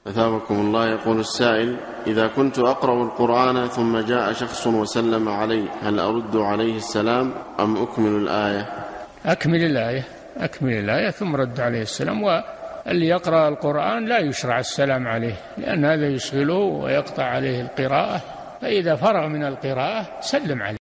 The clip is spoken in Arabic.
أثابكم الله. يقول السائل: إذا كنت أقرأ القرآن ثم جاء شخص وسلم علي، هل أرد عليه السلام أم أكمل الآية؟ أكمل الآية ثم رد عليه السلام. واللي يقرأ القرآن لا يشرع السلام عليه، لأن هذا يشغله ويقطع عليه القراءة، فإذا فرغ من القراءة سلم عليه.